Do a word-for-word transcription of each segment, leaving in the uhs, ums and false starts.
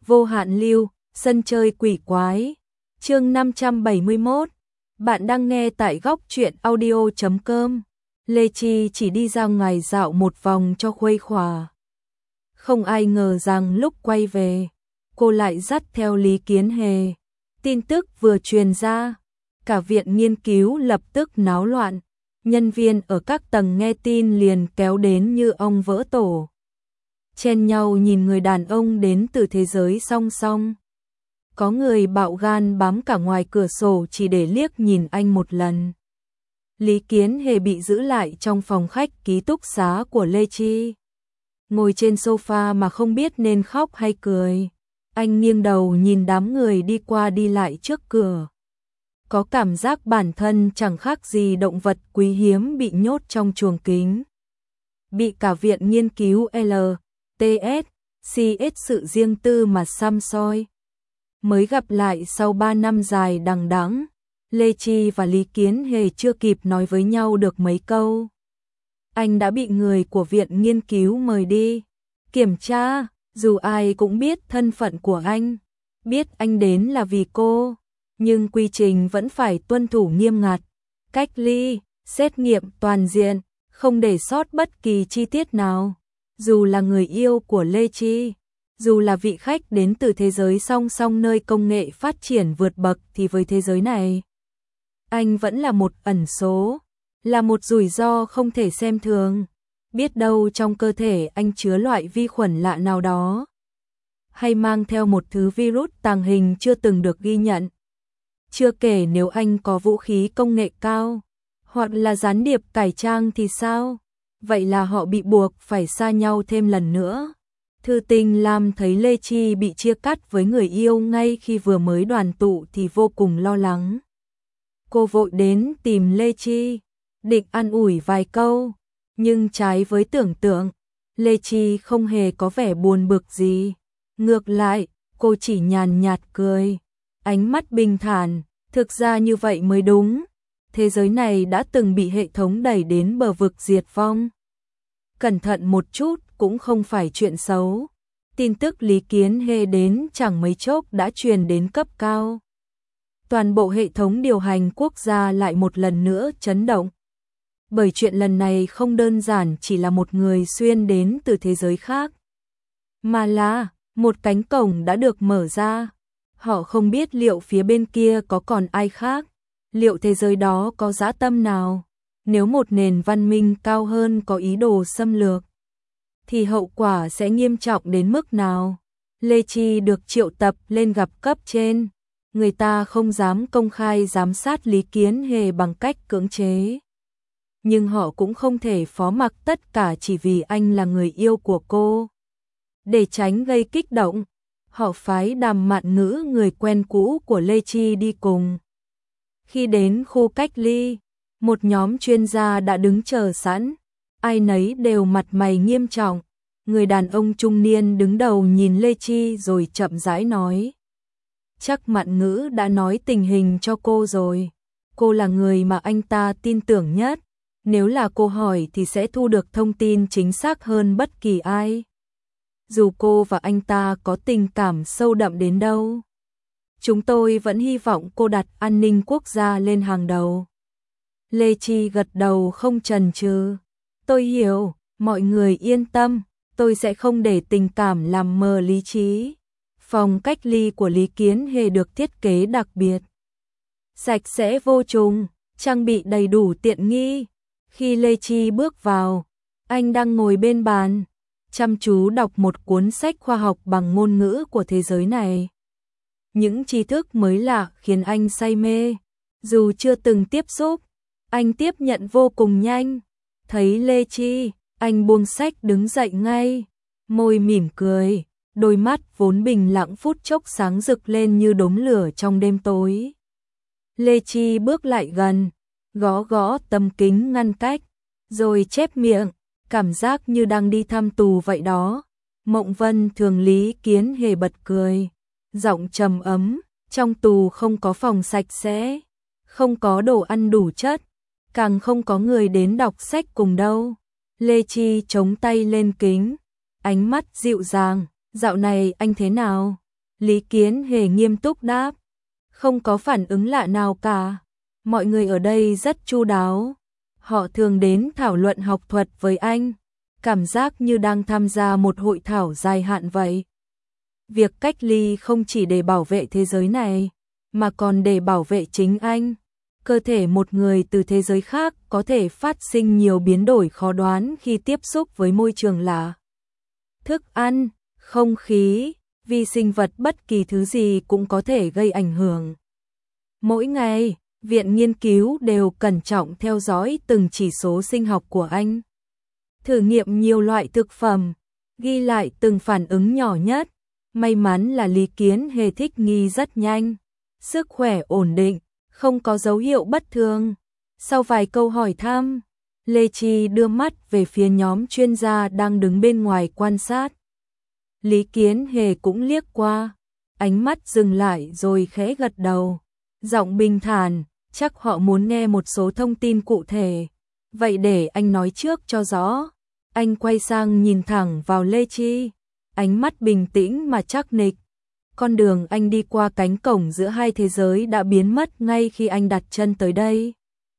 Vô hạn lưu, sân chơi quỷ quái. Chương năm trăm bảy mươi mốt. Bạn đang nghe tại góc truyện audio chấm com. Lê Chi chỉ đi ra ngoài dạo một vòng cho khuây khỏa. Không ai ngờ rằng lúc quay về, cô lại dắt theo Lý Kiến Hề. Tin tức vừa truyền ra, cả viện nghiên cứu lập tức náo loạn. Nhân viên ở các tầng nghe tin liền kéo đến như ong vỡ tổ. Chen nhau nhìn người đàn ông đến từ thế giới song song. Có người bạo gan bám cả ngoài cửa sổ chỉ để liếc nhìn anh một lần. Lý Kiến Hề bị giữ lại trong phòng khách ký túc xá của Lê Chi. Ngồi trên sofa mà không biết nên khóc hay cười. Anh nghiêng đầu nhìn đám người đi qua đi lại trước cửa. Có cảm giác bản thân chẳng khác gì động vật quý hiếm bị nhốt trong chuồng kính. Bị cả viện nghiên cứu L, T S, C S sự riêng tư mà xăm soi. Mới gặp lại sau ba năm dài đằng đẵng, Lê Chi và Lý Kiến Hề chưa kịp nói với nhau được mấy câu. Anh đã bị người của viện nghiên cứu mời đi kiểm tra, dù ai cũng biết thân phận của anh, biết anh đến là vì cô, nhưng quy trình vẫn phải tuân thủ nghiêm ngặt, cách ly, xét nghiệm toàn diện, không để sót bất kỳ chi tiết nào. Dù là người yêu của Lê Chi, dù là vị khách đến từ thế giới song song nơi công nghệ phát triển vượt bậc thì với thế giới này, anh vẫn là một ẩn số, là một rủi ro không thể xem thường. Biết đâu trong cơ thể anh chứa loại vi khuẩn lạ nào đó, hay mang theo một thứ virus tàng hình chưa từng được ghi nhận. Chưa kể nếu anh có vũ khí công nghệ cao, hoặc là gián điệp cải trang thì sao? Vậy là họ bị buộc phải xa nhau thêm lần nữa. Thư Tình Lam thấy Lê Chi bị chia cắt với người yêu ngay khi vừa mới đoàn tụ thì vô cùng lo lắng. Cô vội đến tìm Lê Chi, định an ủi vài câu, nhưng trái với tưởng tượng, Lê Chi không hề có vẻ buồn bực gì. Ngược lại, cô chỉ nhàn nhạt cười, ánh mắt bình thản, thực ra như vậy mới đúng. Thế giới này đã từng bị hệ thống đẩy đến bờ vực diệt vong. Cẩn thận một chút cũng không phải chuyện xấu. Tin tức Lý Kiến Hề đến chẳng mấy chốc đã truyền đến cấp cao. Toàn bộ hệ thống điều hành quốc gia lại một lần nữa chấn động. Bởi chuyện lần này không đơn giản chỉ là một người xuyên đến từ thế giới khác, mà là một cánh cổng đã được mở ra. Họ không biết liệu phía bên kia có còn ai khác, liệu thế giới đó có dã tâm nào. Nếu một nền văn minh cao hơn có ý đồ xâm lược, thì hậu quả sẽ nghiêm trọng đến mức nào. Lê Chi được triệu tập lên gặp cấp trên. Người ta không dám công khai giám sát Lý Kiến Hề bằng cách cưỡng chế. Nhưng họ cũng không thể phó mặc tất cả chỉ vì anh là người yêu của cô. Để tránh gây kích động, họ phái Đàm Mạn Ngữ, người quen cũ của Lê Chi đi cùng. Khi đến khu cách ly, một nhóm chuyên gia đã đứng chờ sẵn, ai nấy đều mặt mày nghiêm trọng. Người đàn ông trung niên đứng đầu nhìn Lê Chi rồi chậm rãi nói. Chắc Mạn Ngữ đã nói tình hình cho cô rồi. Cô là người mà anh ta tin tưởng nhất. Nếu là cô hỏi thì sẽ thu được thông tin chính xác hơn bất kỳ ai. Dù cô và anh ta có tình cảm sâu đậm đến đâu, chúng tôi vẫn hy vọng cô đặt an ninh quốc gia lên hàng đầu. Lê Chi gật đầu không chần chừ. Tôi hiểu, mọi người yên tâm, tôi sẽ không để tình cảm làm mờ lý trí. Phòng cách ly của Lý Kiến Hề được thiết kế đặc biệt, sạch sẽ vô trùng, trang bị đầy đủ tiện nghi. Khi Lê Chi bước vào, anh đang ngồi bên bàn, chăm chú đọc một cuốn sách khoa học bằng ngôn ngữ của thế giới này. Những tri thức mới lạ khiến anh say mê. Dù chưa từng tiếp xúc, anh tiếp nhận vô cùng nhanh. Thấy Lê Chi, anh buông sách đứng dậy ngay, môi mỉm cười, đôi mắt vốn bình lặng phút chốc sáng rực lên như đốm lửa trong đêm tối. Lê Chi bước lại gần, gõ gõ tấm kính ngăn cách, rồi chép miệng, cảm giác như đang đi thăm tù vậy đó. Mộng Vân thường Lý Kiến Hề bật cười, giọng trầm ấm, trong tù không có phòng sạch sẽ, không có đồ ăn đủ chất, càng không có người đến đọc sách cùng đâu. Lê Chi chống tay lên kính, ánh mắt dịu dàng, dạo này anh thế nào? Lý Kiến Hề nghiêm túc đáp. Không có phản ứng lạ nào cả. Mọi người ở đây rất chu đáo. Họ thường đến thảo luận học thuật với anh. Cảm giác như đang tham gia một hội thảo dài hạn vậy. Việc cách ly không chỉ để bảo vệ thế giới này, mà còn để bảo vệ chính anh. Cơ thể một người từ thế giới khác có thể phát sinh nhiều biến đổi khó đoán khi tiếp xúc với môi trường lạ. Thức ăn, không khí, vi sinh vật, bất kỳ thứ gì cũng có thể gây ảnh hưởng. Mỗi ngày, viện nghiên cứu đều cẩn trọng theo dõi từng chỉ số sinh học của anh. Thử nghiệm nhiều loại thực phẩm, ghi lại từng phản ứng nhỏ nhất. May mắn là Lý Kiến Hề thích nghi rất nhanh. Sức khỏe ổn định, không có dấu hiệu bất thường. Sau vài câu hỏi thăm, Lê Chi đưa mắt về phía nhóm chuyên gia đang đứng bên ngoài quan sát. Lý Kiến Hề cũng liếc qua, ánh mắt dừng lại rồi khẽ gật đầu. Giọng bình thản, chắc họ muốn nghe một số thông tin cụ thể. Vậy để anh nói trước cho rõ. Anh quay sang nhìn thẳng vào Lê Chi, ánh mắt bình tĩnh mà chắc nịch. Con đường anh đi qua cánh cổng giữa hai thế giới đã biến mất ngay khi anh đặt chân tới đây.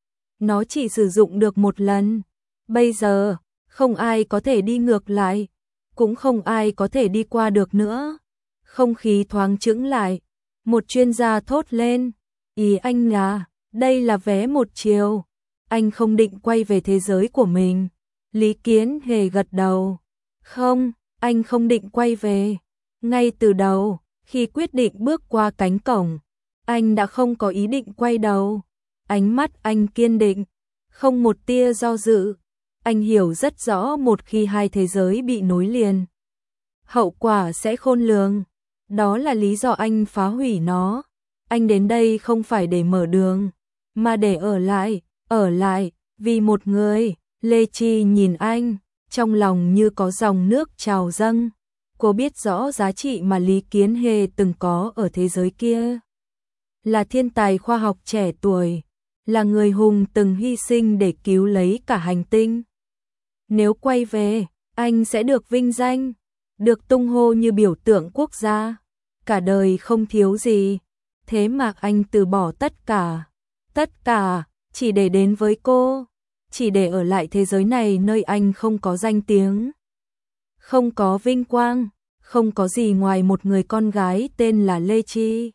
Nó chỉ sử dụng được một lần. Bây giờ, không ai có thể đi ngược lại, cũng không ai có thể đi qua được nữa. Không khí thoáng chững lại. Một chuyên gia thốt lên. Ý anh là, đây là vé một chiều. Anh không định quay về thế giới của mình. Lý Kiến Hề gật đầu. Không, anh không định quay về. Ngay từ đầu, khi quyết định bước qua cánh cổng, anh đã không có ý định quay đầu. Ánh mắt anh kiên định, không một tia do dự. Anh hiểu rất rõ một khi hai thế giới bị nối liền, hậu quả sẽ khôn lường. Đó là lý do anh phá hủy nó. Anh đến đây không phải để mở đường, mà để ở lại, ở lại, vì một người. Lê Chi nhìn anh, trong lòng như có dòng nước trào dâng. Cô biết rõ giá trị mà Lý Kiến Hề từng có ở thế giới kia. Là thiên tài khoa học trẻ tuổi, là người hùng từng hy sinh để cứu lấy cả hành tinh. Nếu quay về, anh sẽ được vinh danh, được tung hô như biểu tượng quốc gia. Cả đời không thiếu gì, thế mà anh từ bỏ tất cả. Tất cả, chỉ để đến với cô. Chỉ để ở lại thế giới này nơi anh không có danh tiếng, không có vinh quang, không có gì ngoài một người con gái tên là Lê Chi.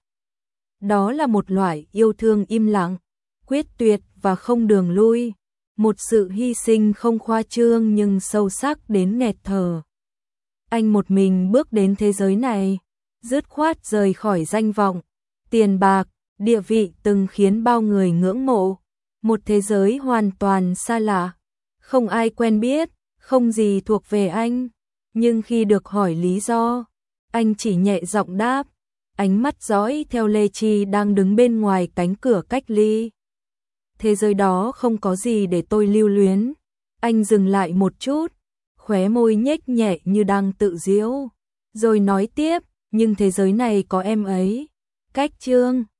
Đó là một loại yêu thương im lặng, quyết tuyệt và không đường lui. Một sự hy sinh không khoa trương nhưng sâu sắc đến nghẹt thở. Anh một mình bước đến thế giới này, dứt khoát rời khỏi danh vọng, tiền bạc, địa vị từng khiến bao người ngưỡng mộ. Một thế giới hoàn toàn xa lạ, không ai quen biết, không gì thuộc về anh. Nhưng khi được hỏi lý do, anh chỉ nhẹ giọng đáp, ánh mắt dõi theo Lê Chi đang đứng bên ngoài cánh cửa cách ly. Thế giới đó không có gì để tôi lưu luyến. Anh dừng lại một chút, khóe môi nhếch nhẹ như đang tự giễu, rồi nói tiếp, nhưng thế giới này có em ấy. Cách Trương